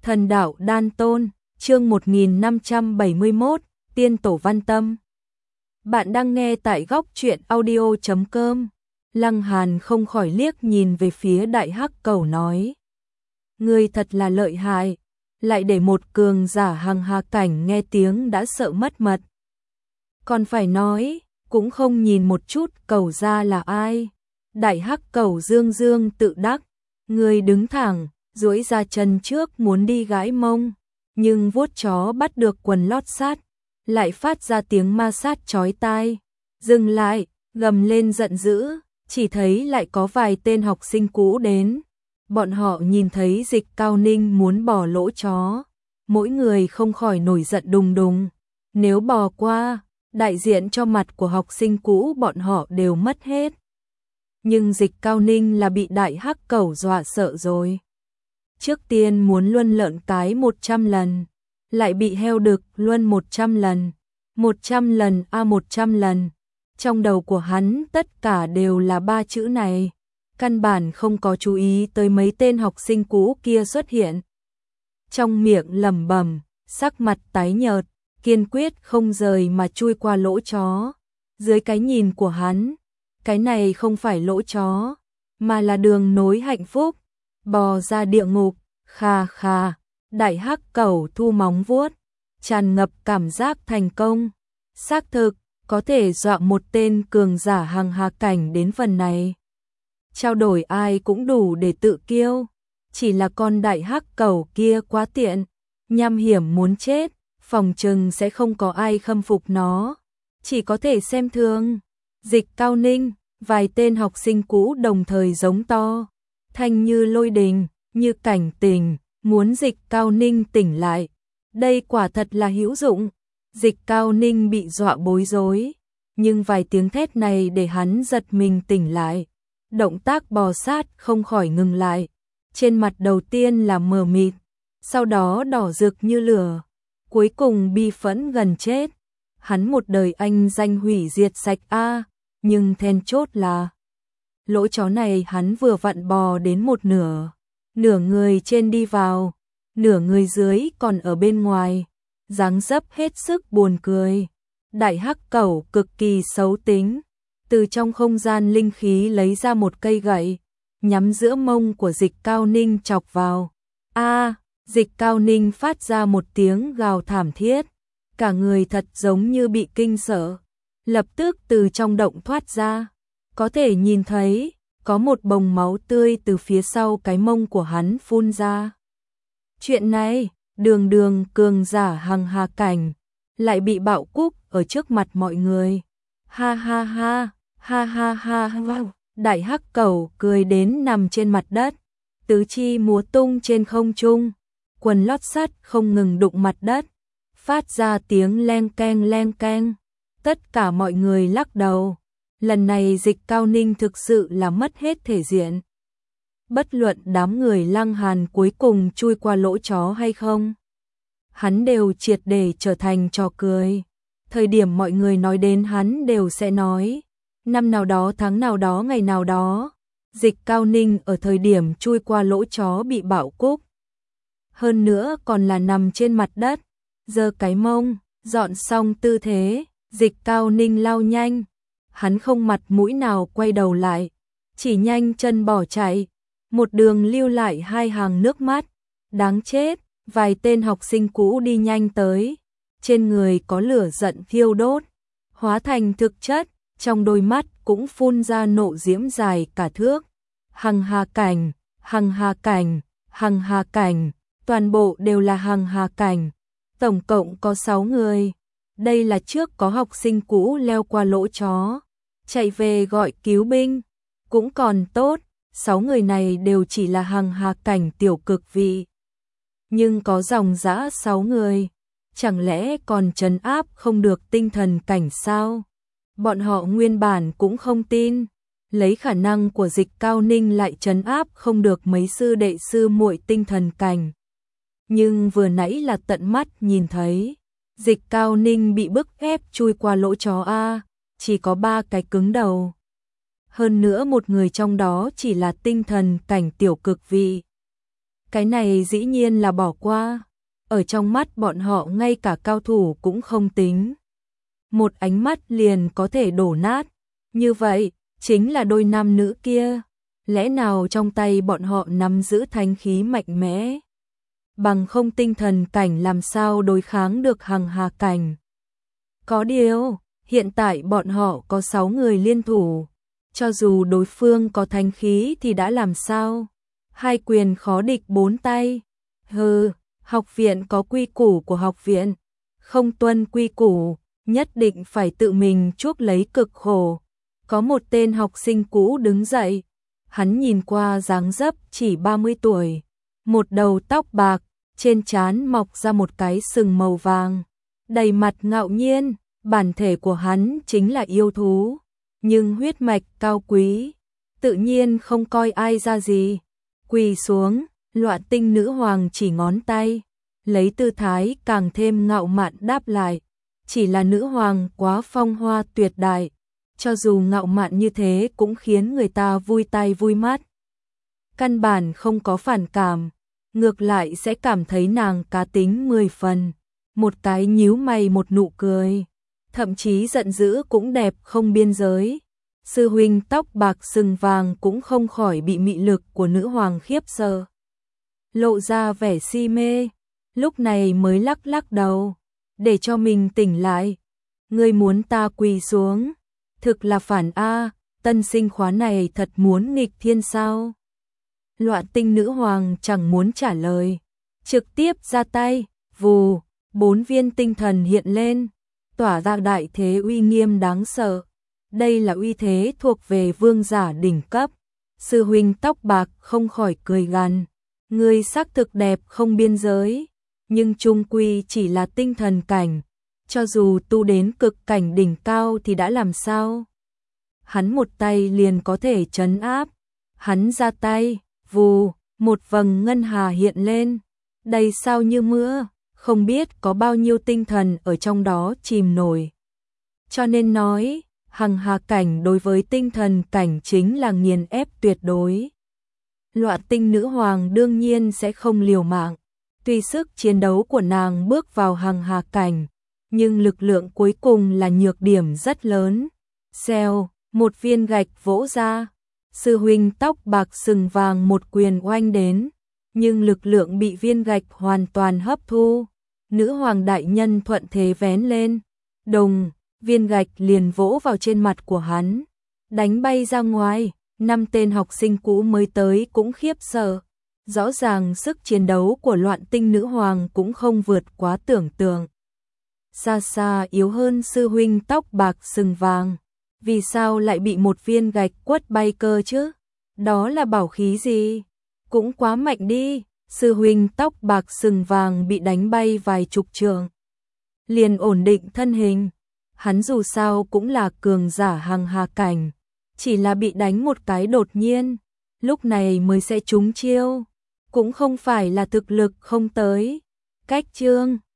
Thần đạo đan tôn, chương 1571, tiên tổ văn tâm. Bạn đang nghe tại góc truyện audio.com. Lăng Hàn không khỏi liếc nhìn về phía đại hắc cẩu nói. Ngươi thật là lợi hại, lại để một cường giả hằng hà cảnh nghe tiếng đã sợ mất mật. Còn phải nói, cũng không nhìn một chút cẩu ra là ai. Đại hắc cẩu dương dương tự đắc, ngươi đứng thẳng, duỗi ra chân trước muốn đi gãi mông, nhưng vuốt chó bắt được quần lót sát, lại phát ra tiếng ma sát chói tai. Dừng lại, gầm lên giận dữ, chỉ thấy lại có vài tên học sinh cũ đến. Bọn họ nhìn thấy Dịch Cao Ninh muốn bỏ lỗ chó, mỗi người không khỏi nổi giận đùng đùng. Nếu bỏ qua, đại diện cho mặt của học sinh cũ bọn họ đều mất hết. Nhưng Dịch Cao Ninh là bị đại hắc cẩu dọa sợ rồi. Trước tiên muốn luân lợn cái 100 lần, lại bị heo đực luân 100 lần, 100 lần 100 lần. Trong đầu của hắn tất cả đều là ba chữ này, căn bản không có chú ý tới mấy tên học sinh cũ kia xuất hiện. Trong miệng lẩm bẩm, sắc mặt tái nhợt, kiên quyết không rời mà chui qua lỗ chó. Dưới cái nhìn của hắn, cái này không phải lỗ chó, mà là đường nối hạnh phúc, bò ra địa ngục. Kha kha, đại hắc cẩu thu móng vuốt, tràn ngập cảm giác thành công. Xác thực, có thể dọa một tên cường giả hằng hà cảnh đến phần này. Trao đổi ai cũng đủ để tự kiêu, chỉ là con đại hắc cẩu kia quá tiện, nham hiểm muốn chết, phòng chừng sẽ không có ai khâm phục nó, chỉ có thể xem thường. Dịch Cao Ninh, vài tên học sinh cũ đồng thời giống to, thanh như lôi đình, như cảnh tình, muốn Dịch Cao Ninh tỉnh lại. Đây quả thật là hữu dụng. Dịch Cao Ninh bị dọa bối rối, nhưng vài tiếng thét này để hắn giật mình tỉnh lại. Động tác bò sát không khỏi ngừng lại. Trên mặt đầu tiên là mờ mịt, sau đó đỏ rực như lửa, cuối cùng bi phẫn gần chết. Hắn một đời anh danh hủy diệt sạch nhưng then chốt là lỗ chó này hắn vừa vặn bò đến một nửa. Nửa người trên đi vào, nửa người dưới còn ở bên ngoài, dáng dấp hết sức buồn cười. Đại hắc cẩu cực kỳ xấu tính, từ trong không gian linh khí lấy ra một cây gậy, nhắm giữa mông của Dịch Cao Ninh chọc vào. Dịch Cao Ninh phát ra một tiếng gào thảm thiết, cả người thật giống như bị kinh sợ, lập tức từ trong động thoát ra, có thể nhìn thấy có một bồng máu tươi từ phía sau cái mông của hắn phun ra. Chuyện này, đường cường giả hằng hà cảnh, lại bị bạo cúc ở trước mặt mọi người. Ha ha ha, ha ha ha, wow. Đại hắc cẩu cười đến nằm trên mặt đất, tứ chi múa tung trên không trung, quần lót sắt không ngừng đụng mặt đất, phát ra tiếng leng keng leng keng. Tất cả mọi người lắc đầu. Lần này Dịch Cao Ninh thực sự là mất hết thể diện. Bất luận đám người Lăng Hàn cuối cùng chui qua lỗ chó hay không, hắn đều triệt để trở thành trò cười. Thời điểm mọi người nói đến hắn đều sẽ nói, năm nào đó tháng nào đó ngày nào đó, Dịch Cao Ninh ở thời điểm chui qua lỗ chó bị bạo cúc. Hơn nữa còn là nằm trên mặt đất, giơ cái mông, dọn xong tư thế, Dịch Cao Ninh lao nhanh. Hắn không mặt mũi nào quay đầu lại, chỉ nhanh chân bỏ chạy, một đường lưu lại hai hàng nước mắt. Đáng chết, vài tên học sinh cũ đi nhanh tới, trên người có lửa giận thiêu đốt, hóa thành thực chất, trong đôi mắt cũng phun ra nộ diễm dài cả thước. Hằng hà cảnh, hằng hà cảnh, hằng hà cảnh, toàn bộ đều là hằng hà cảnh, tổng cộng có 6 người. Đây là trước có học sinh cũ leo qua lỗ chó, chạy về gọi cứu binh, cũng còn tốt, 6 người này đều chỉ là hằng hà cảnh tiểu cực vị. Nhưng có dòng dã 6 người, chẳng lẽ còn trấn áp không được tinh thần cảnh sao? Bọn họ nguyên bản cũng không tin, lấy khả năng của Dịch Cao Ninh lại trấn áp không được mấy sư đệ sư muội tinh thần cảnh. Nhưng vừa nãy là tận mắt nhìn thấy, Dịch Cao Ninh bị bức ép chui qua lỗ chó chỉ có 3 cái cứng đầu. Hơn nữa một người trong đó chỉ là tinh thần cảnh tiểu cực vị. Cái này dĩ nhiên là bỏ qua. Ở trong mắt bọn họ ngay cả cao thủ cũng không tính. Một ánh mắt liền có thể đổ nát. Như vậy, chính là đôi nam nữ kia. Lẽ nào trong tay bọn họ nắm giữ thánh khí mạnh mẽ? Bằng không tinh thần cảnh làm sao đối kháng được hằng hà cảnh? Có điều, hiện tại bọn họ có 6 người liên thủ. Cho dù đối phương có thánh khí thì đã làm sao? Hai quyền khó địch 4 tay. Hừ, học viện có quy củ của học viện. Không tuân quy củ, nhất định phải tự mình chuốc lấy cực khổ. Có một tên học sinh cũ đứng dậy. Hắn nhìn qua dáng dấp chỉ 30 tuổi. Một đầu tóc bạc, trên trán mọc ra một cái sừng màu vàng. Đầy mặt ngạo nhiên, bản thể của hắn chính là yêu thú. Nhưng huyết mạch cao quý, tự nhiên không coi ai ra gì. Quỳ xuống, Loạn Tinh nữ hoàng chỉ ngón tay, lấy tư thái càng thêm ngạo mạn đáp lại. Chỉ là nữ hoàng quá phong hoa tuyệt đại, cho dù ngạo mạn như thế cũng khiến người ta vui tai vui mắt. Căn bản không có phản cảm, ngược lại sẽ cảm thấy nàng cá tính 10 phần. Một cái nhíu mày một nụ cười, thậm chí giận dữ cũng đẹp không biên giới. Sư huynh tóc bạc sừng vàng cũng không khỏi bị mị lực của nữ hoàng khiếp sợ. Lộ ra vẻ si mê, lúc này mới lắc lắc đầu, để cho mình tỉnh lại. Ngươi muốn ta quỳ xuống? Thực là phản a, tân sinh khóa này thật muốn nghịch thiên sao? Loạn Tinh nữ hoàng chẳng muốn trả lời, trực tiếp ra tay, vù, 4 viên tinh thần hiện lên, tỏa ra đại thế uy nghiêm đáng sợ. Đây là uy thế thuộc về vương giả đỉnh cấp. Sư huynh tóc bạc không khỏi cười gằn, ngươi xác thực đẹp không biên giới, nhưng chung quy chỉ là tinh thần cảnh, cho dù tu đến cực cảnh đỉnh cao thì đã làm sao? Hắn một tay liền có thể trấn áp. Hắn ra tay, vù, một vầng ngân hà hiện lên, đầy sao như mưa, không biết có bao nhiêu tinh thần ở trong đó chìm nổi. Cho nên nói, hằng hà cảnh đối với tinh thần cảnh chính là nghiền ép tuyệt đối. Loạn Tinh nữ hoàng đương nhiên sẽ không liều mạng. Tuy sức chiến đấu của nàng bước vào hằng hà cảnh, nhưng lực lượng cuối cùng là nhược điểm rất lớn. Xèo, một viên gạch vỗ ra. Sư huynh tóc bạc sừng vàng một quyền oanh đến, nhưng lực lượng bị viên gạch hoàn toàn hấp thu. Nữ hoàng đại nhân thuận thế vén lên, đùng, viên gạch liền vỗ vào trên mặt của hắn, đánh bay ra ngoài. 5 tên học sinh cũ mới tới cũng khiếp sợ. Rõ ràng sức chiến đấu của Loạn Tinh nữ hoàng cũng không vượt quá tưởng tượng. Xa xa yếu hơn sư huynh tóc bạc sừng vàng. Vì sao lại bị một viên gạch quất bay cơ chứ? Đó là bảo khí gì? Cũng quá mạnh đi. Sư huynh tóc bạc sừng vàng bị đánh bay vài chục trượng, liền ổn định thân hình. Hắn dù sao cũng là cường giả hằng hà cảnh, chỉ là bị đánh một cái đột nhiên, lúc này mới sẽ trúng chiêu, cũng không phải là thực lực không tới. Cách chương